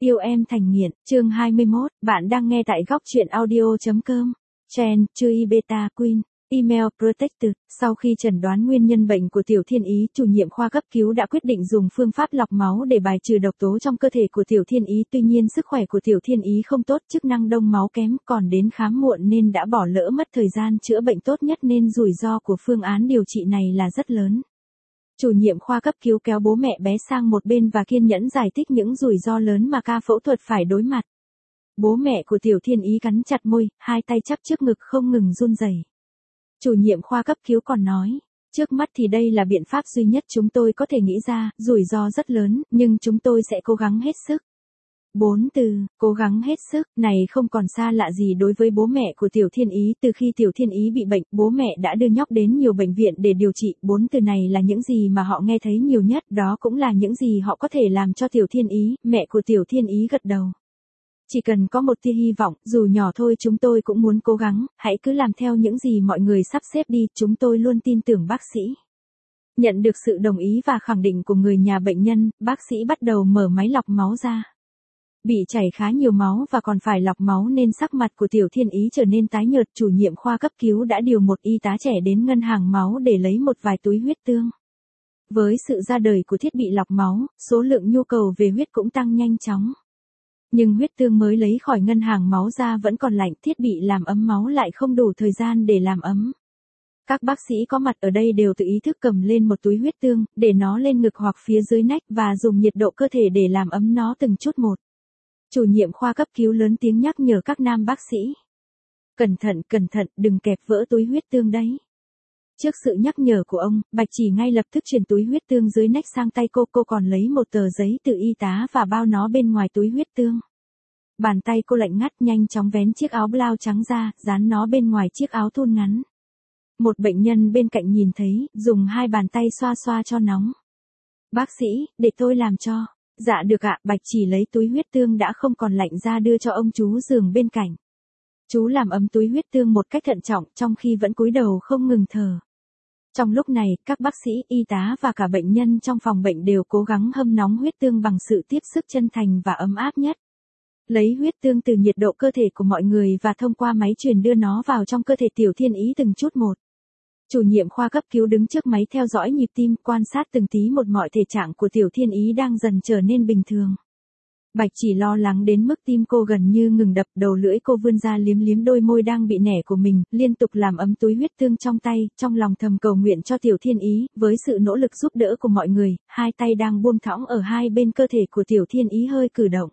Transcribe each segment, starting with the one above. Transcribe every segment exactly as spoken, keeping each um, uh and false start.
Yêu em thành nghiện, chương hai mươi mốt, bạn đang nghe tại góc truyện audio.com. Trend, Chui Beta Queen, Email Protected. Sau khi chẩn đoán nguyên nhân bệnh của Tiểu Thiên Ý, chủ nhiệm khoa cấp cứu đã quyết định dùng phương pháp lọc máu để bài trừ độc tố trong cơ thể của Tiểu Thiên Ý. Tuy nhiên sức khỏe của Tiểu Thiên Ý không tốt, chức năng đông máu kém, còn đến khám muộn nên đã bỏ lỡ mất thời gian chữa bệnh tốt nhất nên rủi ro của phương án điều trị này là rất lớn. Chủ nhiệm khoa cấp cứu kéo bố mẹ bé sang một bên và kiên nhẫn giải thích những rủi ro lớn mà ca phẫu thuật phải đối mặt. Bố mẹ của Tiểu Thiên Ý cắn chặt môi, hai tay chắp trước ngực không ngừng run rẩy. Chủ nhiệm khoa cấp cứu còn nói, trước mắt thì đây là biện pháp duy nhất chúng tôi có thể nghĩ ra, rủi ro rất lớn, nhưng chúng tôi sẽ cố gắng hết sức. Bốn từ, cố gắng hết sức, này không còn xa lạ gì đối với bố mẹ của Tiểu Thiên Ý. Từ khi Tiểu Thiên Ý bị bệnh, bố mẹ đã đưa nhóc đến nhiều bệnh viện để điều trị. Bốn từ này là những gì mà họ nghe thấy nhiều nhất, đó cũng là những gì họ có thể làm cho Tiểu Thiên Ý. Mẹ của Tiểu Thiên Ý gật đầu. Chỉ cần có một tia hy vọng, dù nhỏ thôi chúng tôi cũng muốn cố gắng, hãy cứ làm theo những gì mọi người sắp xếp đi, chúng tôi luôn tin tưởng bác sĩ. Nhận được sự đồng ý và khẳng định của người nhà bệnh nhân, bác sĩ bắt đầu mở máy lọc máu ra. Bị chảy khá nhiều máu và còn phải lọc máu nên sắc mặt của Tiểu Thiên Ý trở nên tái nhợt. Chủ nhiệm khoa cấp cứu đã điều một y tá trẻ đến ngân hàng máu để lấy một vài túi huyết tương. Với sự ra đời của thiết bị lọc máu, số lượng nhu cầu về huyết cũng tăng nhanh chóng. Nhưng huyết tương mới lấy khỏi ngân hàng máu ra vẫn còn lạnh, thiết bị làm ấm máu lại không đủ thời gian để làm ấm. Các bác sĩ có mặt ở đây đều tự ý thức cầm lên một túi huyết tương, để nó lên ngực hoặc phía dưới nách và dùng nhiệt độ cơ thể để làm ấm nó từng chút một. Chủ nhiệm khoa cấp cứu lớn tiếng nhắc nhở các nam bác sĩ. Cẩn thận, cẩn thận, đừng kẹp vỡ túi huyết tương đấy. Trước sự nhắc nhở của ông, Bạch Chỉ ngay lập tức truyền túi huyết tương dưới nách sang tay cô. Cô còn lấy một tờ giấy từ y tá và bao nó bên ngoài túi huyết tương. Bàn tay cô lạnh ngắt, nhanh chóng vén chiếc áo blau trắng ra, dán nó bên ngoài chiếc áo thun ngắn. Một bệnh nhân bên cạnh nhìn thấy, dùng hai bàn tay xoa xoa cho nóng. Bác sĩ, để tôi làm cho. Dạ được ạ. Bạch Chỉ lấy túi huyết tương đã không còn lạnh ra đưa cho ông chú giường bên cạnh. Chú làm ấm túi huyết tương một cách thận trọng trong khi vẫn cúi đầu không ngừng thở. Trong lúc này, các bác sĩ, y tá và cả bệnh nhân trong phòng bệnh đều cố gắng hâm nóng huyết tương bằng sự tiếp sức chân thành và ấm áp nhất. Lấy huyết tương từ nhiệt độ cơ thể của mọi người và thông qua máy truyền đưa nó vào trong cơ thể Tiểu Thiên Ý từng chút một. Chủ nhiệm khoa cấp cứu đứng trước máy theo dõi nhịp tim, quan sát từng tí một mọi thể trạng của Tiểu Thiên Ý đang dần trở nên bình thường. Bạch Chỉ lo lắng đến mức tim cô gần như ngừng đập, đầu lưỡi cô vươn ra liếm liếm đôi môi đang bị nẻ của mình, liên tục làm ấm túi huyết tương trong tay, trong lòng thầm cầu nguyện cho Tiểu Thiên Ý. Với sự nỗ lực giúp đỡ của mọi người, hai tay đang buông thõng ở hai bên cơ thể của Tiểu Thiên Ý hơi cử động.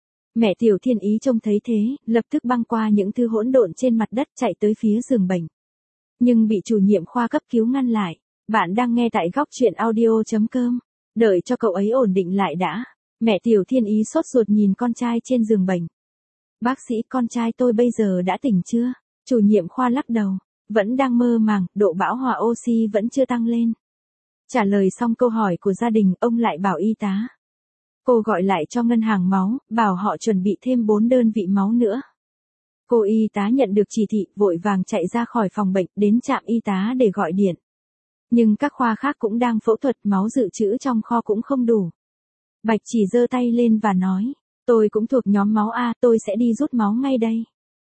Mẹ Tiểu Thiên Ý trông thấy thế, lập tức băng qua những thứ hỗn độn trên mặt đất chạy tới phía giường bệnh. Nhưng bị chủ nhiệm khoa cấp cứu ngăn lại. Bạn đang nghe tại góc truyện audio.com. Đợi cho cậu ấy ổn định lại đã. Mẹ Tiểu Thiên Ý sốt ruột nhìn con trai trên giường bệnh. Bác sĩ, con trai tôi bây giờ đã tỉnh chưa? Chủ nhiệm khoa lắc đầu. Vẫn đang mơ màng, độ bão hòa oxy vẫn chưa tăng lên. Trả lời xong câu hỏi của gia đình, ông lại bảo y tá. Cô gọi lại cho ngân hàng máu, bảo họ chuẩn bị thêm bốn đơn vị máu nữa. Cô y tá nhận được chỉ thị, vội vàng chạy ra khỏi phòng bệnh, đến trạm y tá để gọi điện. Nhưng các khoa khác cũng đang phẫu thuật, máu dự trữ trong kho cũng không đủ. Bạch Chỉ giơ tay lên và nói, tôi cũng thuộc nhóm máu A, tôi sẽ đi rút máu ngay đây.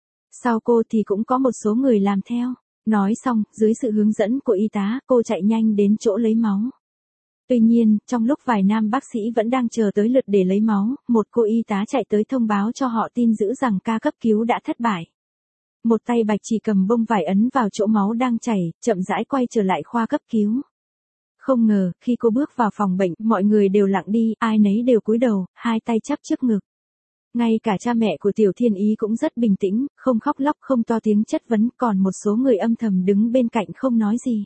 Sau cô thì cũng có một số người làm theo. Nói xong, dưới sự hướng dẫn của y tá, cô chạy nhanh đến chỗ lấy máu. Tuy nhiên, trong lúc vài nam bác sĩ vẫn đang chờ tới lượt để lấy máu, một cô y tá chạy tới thông báo cho họ tin dữ rằng ca cấp cứu đã thất bại. Một tay Bạch Chỉ cầm bông vải ấn vào chỗ máu đang chảy, chậm rãi quay trở lại khoa cấp cứu. Không ngờ, khi cô bước vào phòng bệnh, mọi người đều lặng đi, ai nấy đều cúi đầu, hai tay chắp trước ngực. Ngay cả cha mẹ của Tiểu Thiên Ý cũng rất bình tĩnh, không khóc lóc, không to tiếng chất vấn, còn một số người âm thầm đứng bên cạnh không nói gì.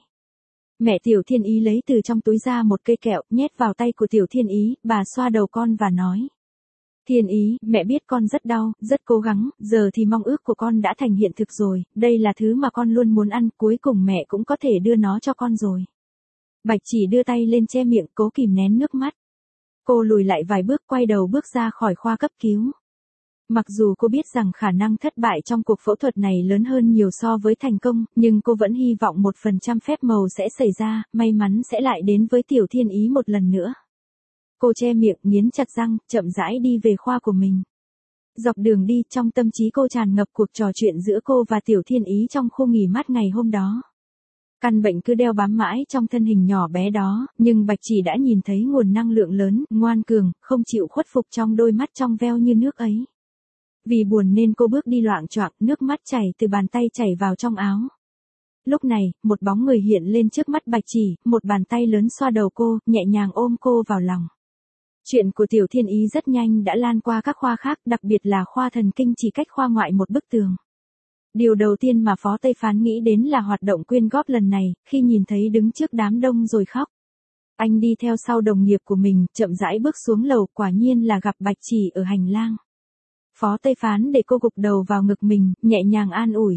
Mẹ Tiểu Thiên Ý lấy từ trong túi ra một cây kẹo, nhét vào tay của Tiểu Thiên Ý, bà xoa đầu con và nói. Thiên Ý, mẹ biết con rất đau, rất cố gắng, giờ thì mong ước của con đã thành hiện thực rồi, đây là thứ mà con luôn muốn ăn, cuối cùng mẹ cũng có thể đưa nó cho con rồi. Bạch Chỉ đưa tay lên che miệng, cố kìm nén nước mắt. Cô lùi lại vài bước, quay đầu bước ra khỏi khoa cấp cứu. Mặc dù cô biết rằng khả năng thất bại trong cuộc phẫu thuật này lớn hơn nhiều so với thành công, nhưng cô vẫn hy vọng một phần trăm phép màu sẽ xảy ra, may mắn sẽ lại đến với Tiểu Thiên Ý một lần nữa. Cô che miệng, nghiến chặt răng, chậm rãi đi về khoa của mình. Dọc đường đi, trong tâm trí cô tràn ngập cuộc trò chuyện giữa cô và Tiểu Thiên Ý trong khu nghỉ mát ngày hôm đó. Căn bệnh cứ đeo bám mãi trong thân hình nhỏ bé đó, nhưng Bạch Chỉ đã nhìn thấy nguồn năng lượng lớn, ngoan cường, không chịu khuất phục trong đôi mắt trong veo như nước ấy. Vì buồn nên cô bước đi loạng choạng, nước mắt chảy từ bàn tay chảy vào trong áo. Lúc này, một bóng người hiện lên trước mắt Bạch Chỉ, một bàn tay lớn xoa đầu cô, nhẹ nhàng ôm cô vào lòng. Chuyện của Tiểu Thiên Ý rất nhanh đã lan qua các khoa khác, đặc biệt là khoa thần kinh chỉ cách khoa ngoại một bức tường. Điều đầu tiên mà Phó Tây Phán nghĩ đến là hoạt động quyên góp lần này, khi nhìn thấy đứng trước đám đông rồi khóc. Anh đi theo sau đồng nghiệp của mình, chậm rãi bước xuống lầu, quả nhiên là gặp Bạch Chỉ ở hành lang. Phó Tây Phán để cô gục đầu vào ngực mình, nhẹ nhàng an ủi.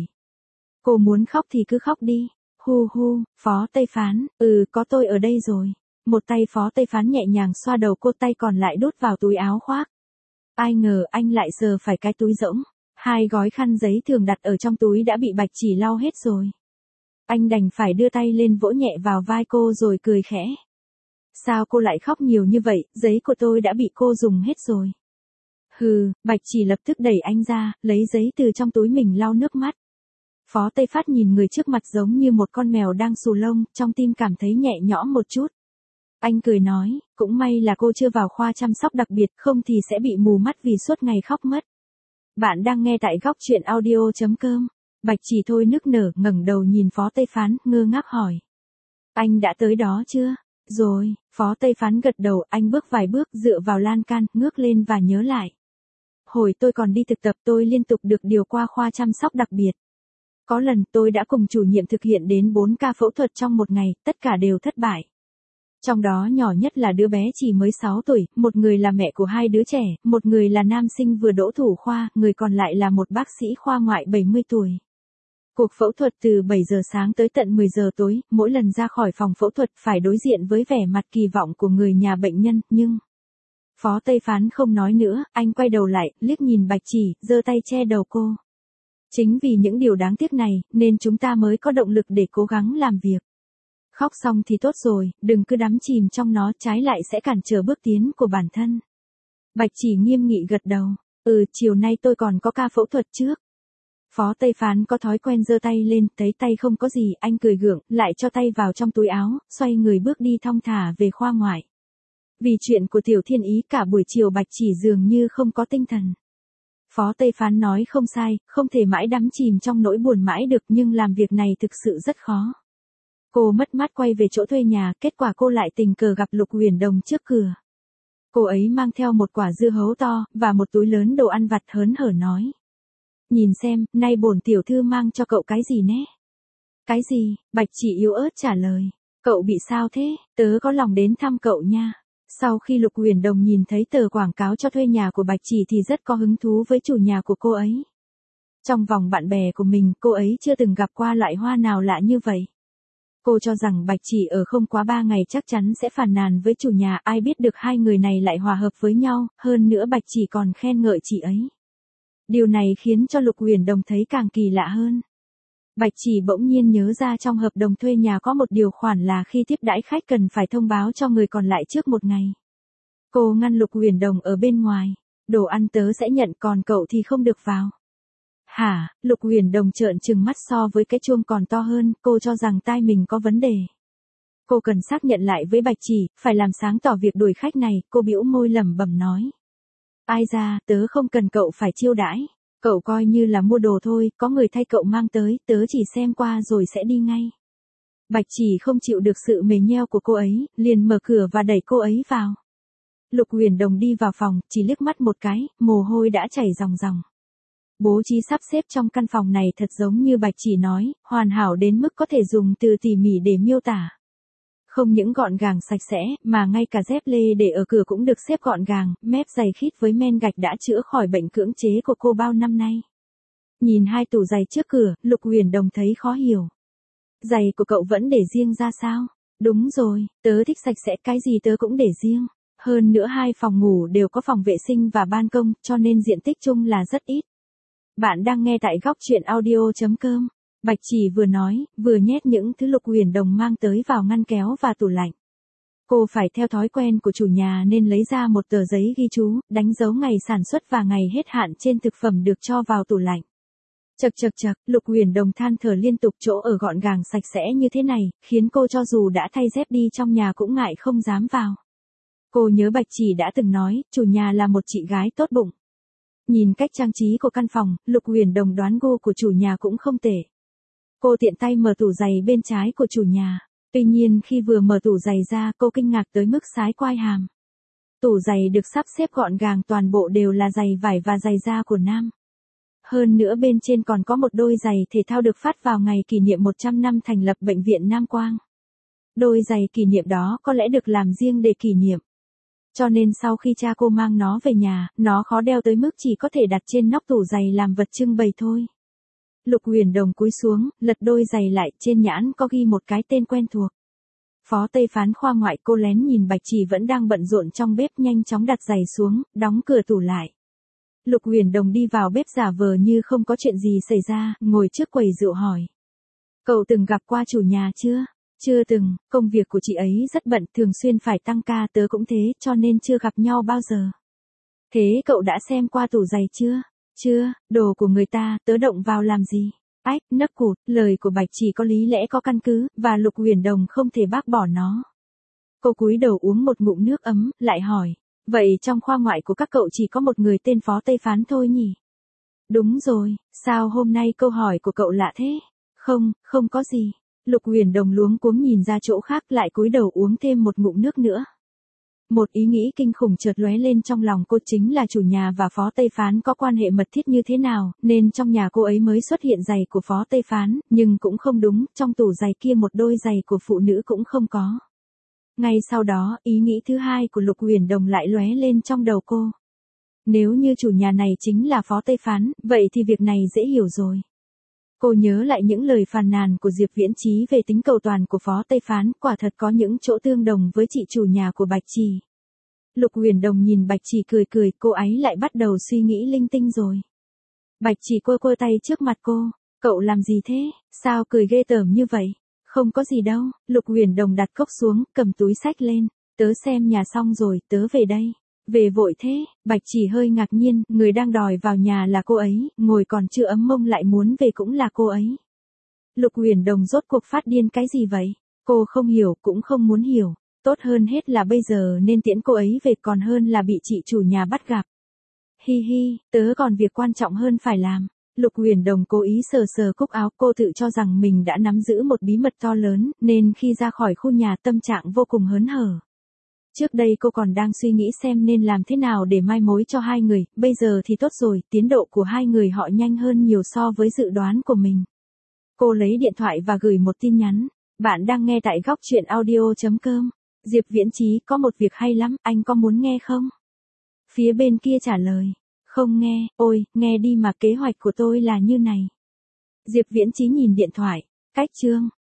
Cô muốn khóc thì cứ khóc đi. Hu hu, Phó Tây Phán, ừ, có tôi ở đây rồi. Một tay Phó Tây Phán nhẹ nhàng xoa đầu cô, tay còn lại đút vào túi áo khoác. Ai ngờ anh lại sờ phải cái túi rỗng. Hai gói khăn giấy thường đặt ở trong túi đã bị Bạch Chỉ lau hết rồi. Anh đành phải đưa tay lên vỗ nhẹ vào vai cô rồi cười khẽ. Sao cô lại khóc nhiều như vậy, giấy của tôi đã bị cô dùng hết rồi. Hừ, Bạch Chỉ lập tức đẩy anh ra, lấy giấy từ trong túi mình lau nước mắt. Phó Tây Phát nhìn người trước mặt giống như một con mèo đang xù lông, trong tim cảm thấy nhẹ nhõm một chút. Anh cười nói, cũng may là cô chưa vào khoa chăm sóc đặc biệt, không thì sẽ bị mù mắt vì suốt ngày khóc mất. Bạn đang nghe tại góc truyện audio chấm com. Bạch Chỉ thôi nức nở, ngẩng đầu nhìn Phó Tây Phán, ngơ ngác hỏi. Anh đã tới đó chưa? Rồi, Phó Tây Phán gật đầu, anh bước vài bước dựa vào lan can, ngước lên và nhớ lại. Hồi tôi còn đi thực tập tôi liên tục được điều qua khoa chăm sóc đặc biệt. Có lần tôi đã cùng chủ nhiệm thực hiện đến bốn ca phẫu thuật trong một ngày, tất cả đều thất bại. Trong đó nhỏ nhất là đứa bé chỉ mới sáu tuổi, một người là mẹ của hai đứa trẻ, một người là nam sinh vừa đỗ thủ khoa, người còn lại là một bác sĩ khoa ngoại bảy mươi tuổi. Cuộc phẫu thuật từ bảy giờ sáng tới tận mười giờ tối, mỗi lần ra khỏi phòng phẫu thuật phải đối diện với vẻ mặt kỳ vọng của người nhà bệnh nhân, nhưng... Phó Tây Phán không nói nữa, anh quay đầu lại, liếc nhìn Bạch Chỉ, giơ tay che đầu cô. Chính vì những điều đáng tiếc này, nên chúng ta mới có động lực để cố gắng làm việc. Khóc xong thì tốt rồi, đừng cứ đắm chìm trong nó, trái lại sẽ cản trở bước tiến của bản thân. Bạch Chỉ nghiêm nghị gật đầu, ừ, chiều nay tôi còn có ca phẫu thuật trước. Phó Tây Phán có thói quen giơ tay lên, thấy tay không có gì, anh cười gượng, lại cho tay vào trong túi áo, xoay người bước đi thong thả về khoa ngoại. Vì chuyện của Tiểu Thiên Ý cả buổi chiều Bạch Chỉ dường như không có tinh thần. Phó Tây Phán nói không sai, không thể mãi đắm chìm trong nỗi buồn mãi được, nhưng làm việc này thực sự rất khó. Cô mất mát quay về chỗ thuê nhà, kết quả cô lại tình cờ gặp Lục Huyền Đồng trước cửa. Cô ấy mang theo một quả dưa hấu to, và một túi lớn đồ ăn vặt, hớn hở nói. Nhìn xem, nay bổn tiểu thư mang cho cậu cái gì nhé? Cái gì? Bạch Chỉ yếu ớt trả lời. Cậu bị sao thế? Tớ có lòng đến thăm cậu nha. Sau khi Lục Huyền Đồng nhìn thấy tờ quảng cáo cho thuê nhà của Bạch Chỉ thì rất có hứng thú với chủ nhà của cô ấy. Trong vòng bạn bè của mình, cô ấy chưa từng gặp qua loại hoa nào lạ như vậy. Cô cho rằng Bạch Chỉ ở không quá ba ngày chắc chắn sẽ phàn nàn với chủ nhà, ai biết được hai người này lại hòa hợp với nhau, hơn nữa Bạch Chỉ còn khen ngợi chị ấy. Điều này khiến cho Lục Huyền Đồng thấy càng kỳ lạ hơn. Bạch Chỉ bỗng nhiên nhớ ra trong hợp đồng thuê nhà có một điều khoản là khi tiếp đãi khách cần phải thông báo cho người còn lại trước một ngày. Cô ngăn Lục Huyền Đồng ở bên ngoài. Đồ ăn tớ sẽ nhận, còn cậu thì không được vào. Hả? Lục Huyền Đồng trợn trừng mắt, so với cái chuông còn to hơn, cô cho rằng tai mình có vấn đề. Cô cần xác nhận lại với Bạch Chỉ, phải làm sáng tỏ việc đuổi khách này, cô bĩu môi lẩm bẩm nói. Ai ra, tớ không cần cậu phải chiêu đãi. Cậu coi như là mua đồ thôi, có người thay cậu mang tới, tớ chỉ xem qua rồi sẽ đi ngay. Bạch Chỉ không chịu được sự mề nheo của cô ấy, liền mở cửa và đẩy cô ấy vào. Lục Huyền Đồng đi vào phòng, chỉ liếc mắt một cái, mồ hôi đã chảy ròng ròng. Bố trí sắp xếp trong căn phòng này thật giống như Bạch Chỉ nói, hoàn hảo đến mức có thể dùng từ tỉ mỉ để miêu tả. Không những gọn gàng sạch sẽ, mà ngay cả dép lê để ở cửa cũng được xếp gọn gàng, mép giày khít với men gạch đã chữa khỏi bệnh cưỡng chế của cô bao năm nay. Nhìn hai tủ giày trước cửa, Lục Huyền Đồng thấy khó hiểu. Giày của cậu vẫn để riêng ra sao? Đúng rồi, tớ thích sạch sẽ, cái gì tớ cũng để riêng. Hơn nữa hai phòng ngủ đều có phòng vệ sinh và ban công, cho nên diện tích chung là rất ít. Bạn đang nghe tại góc truyện audio chấm com. Bạch Chỉ vừa nói, vừa nhét những thứ Lục Huyền Đồng mang tới vào ngăn kéo và tủ lạnh. Cô phải theo thói quen của chủ nhà nên lấy ra một tờ giấy ghi chú, đánh dấu ngày sản xuất và ngày hết hạn trên thực phẩm được cho vào tủ lạnh. Chậc chậc chậc, Lục Huyền Đồng than thở liên tục, chỗ ở gọn gàng sạch sẽ như thế này, khiến cô cho dù đã thay dép đi trong nhà cũng ngại không dám vào. Cô nhớ Bạch Chỉ đã từng nói, chủ nhà là một chị gái tốt bụng. Nhìn cách trang trí của căn phòng, Lục Huyền Đồng đoán gu của chủ nhà cũng không tệ. Cô tiện tay mở tủ giày bên trái của chủ nhà. Tuy nhiên khi vừa mở tủ giày ra, cô kinh ngạc tới mức sái quai hàm. Tủ giày được sắp xếp gọn gàng, toàn bộ đều là giày vải và giày da của nam. Hơn nữa bên trên còn có một đôi giày thể thao được phát vào ngày kỷ niệm một trăm năm thành lập bệnh viện Nam Quang. Đôi giày kỷ niệm đó có lẽ được làm riêng để kỷ niệm. Cho nên sau khi cha cô mang nó về nhà, nó khó đeo tới mức chỉ có thể đặt trên nóc tủ giày làm vật trưng bày thôi. Lục Huyền Đồng cúi xuống, lật đôi giày lại, trên nhãn có ghi một cái tên quen thuộc. Phó Tây Phán khoa ngoại. Cô lén nhìn Bạch Chỉ vẫn đang bận rộn trong bếp, nhanh chóng đặt giày xuống, đóng cửa tủ lại. Lục Huyền Đồng đi vào bếp giả vờ như không có chuyện gì xảy ra, ngồi trước quầy rượu hỏi. Cậu từng gặp qua chủ nhà chưa? Chưa từng, công việc của chị ấy rất bận, thường xuyên phải tăng ca, tớ cũng thế, cho nên chưa gặp nhau bao giờ. Thế cậu đã xem qua tủ giày chưa? Chưa, đồ của người ta, tớ động vào làm gì? Ách, nấc cụt, lời của Bạch Chỉ có lý lẽ có căn cứ, và Lục Huyền Đồng không thể bác bỏ nó. Cô cúi đầu uống một ngụm nước ấm, lại hỏi. Vậy trong khoa ngoại của các cậu chỉ có một người tên Phó Tây Phán thôi nhỉ? Đúng rồi, sao hôm nay câu hỏi của cậu lạ thế? Không, không có gì. Lục Huyền Đồng luống cuống nhìn ra chỗ khác, lại cúi đầu uống thêm một ngụm nước nữa. Một ý nghĩ kinh khủng chợt lóe lên trong lòng cô, chính là chủ nhà và Phó Tây Phán có quan hệ mật thiết như thế nào, nên trong nhà cô ấy mới xuất hiện giày của Phó Tây Phán, nhưng cũng không đúng, trong tủ giày kia một đôi giày của phụ nữ cũng không có. Ngay sau đó, ý nghĩ thứ hai của Lục Huyền Đồng lại lóe lên trong đầu cô. Nếu như chủ nhà này chính là Phó Tây Phán, vậy thì việc này dễ hiểu rồi. Cô nhớ lại những lời phàn nàn của Diệp Viễn Chí về tính cầu toàn của Phó Tây Phán, quả thật có những chỗ tương đồng với chị chủ nhà của Bạch Chỉ. Lục Huyền Đồng nhìn Bạch Chỉ cười cười, cô ấy lại bắt đầu suy nghĩ linh tinh rồi. Bạch Chỉ quơ quơ tay trước mặt cô, cậu làm gì thế, sao cười ghê tởm như vậy? Không có gì đâu. Lục Huyền Đồng đặt cốc xuống, cầm túi xách lên, tớ xem nhà xong rồi, tớ về đây. Về vội thế? Bạch Chỉ hơi ngạc nhiên, người đang đòi vào nhà là cô ấy, ngồi còn chưa ấm mông lại muốn về cũng là cô ấy. Lục Huyền Đồng rốt cuộc phát điên cái gì vậy? Cô không hiểu, cũng không muốn hiểu. Tốt hơn hết là bây giờ nên tiễn cô ấy về, còn hơn là bị chị chủ nhà bắt gặp. Hi hi, tớ còn việc quan trọng hơn phải làm. Lục Huyền Đồng cố ý sờ sờ cúc áo, cô tự cho rằng mình đã nắm giữ một bí mật to lớn, nên khi ra khỏi khu nhà tâm trạng vô cùng hớn hở. Trước đây cô còn đang suy nghĩ xem nên làm thế nào để mai mối cho hai người, bây giờ thì tốt rồi, tiến độ của hai người họ nhanh hơn nhiều so với dự đoán của mình. Cô lấy điện thoại và gửi một tin nhắn. Bạn đang nghe tại góc truyện audio chấm com. Diệp Viễn Chí, có một việc hay lắm, anh có muốn nghe không? Phía bên kia trả lời. Không nghe, ôi, nghe đi mà, kế hoạch của tôi là như này. Diệp Viễn Chí nhìn điện thoại. Cách chương.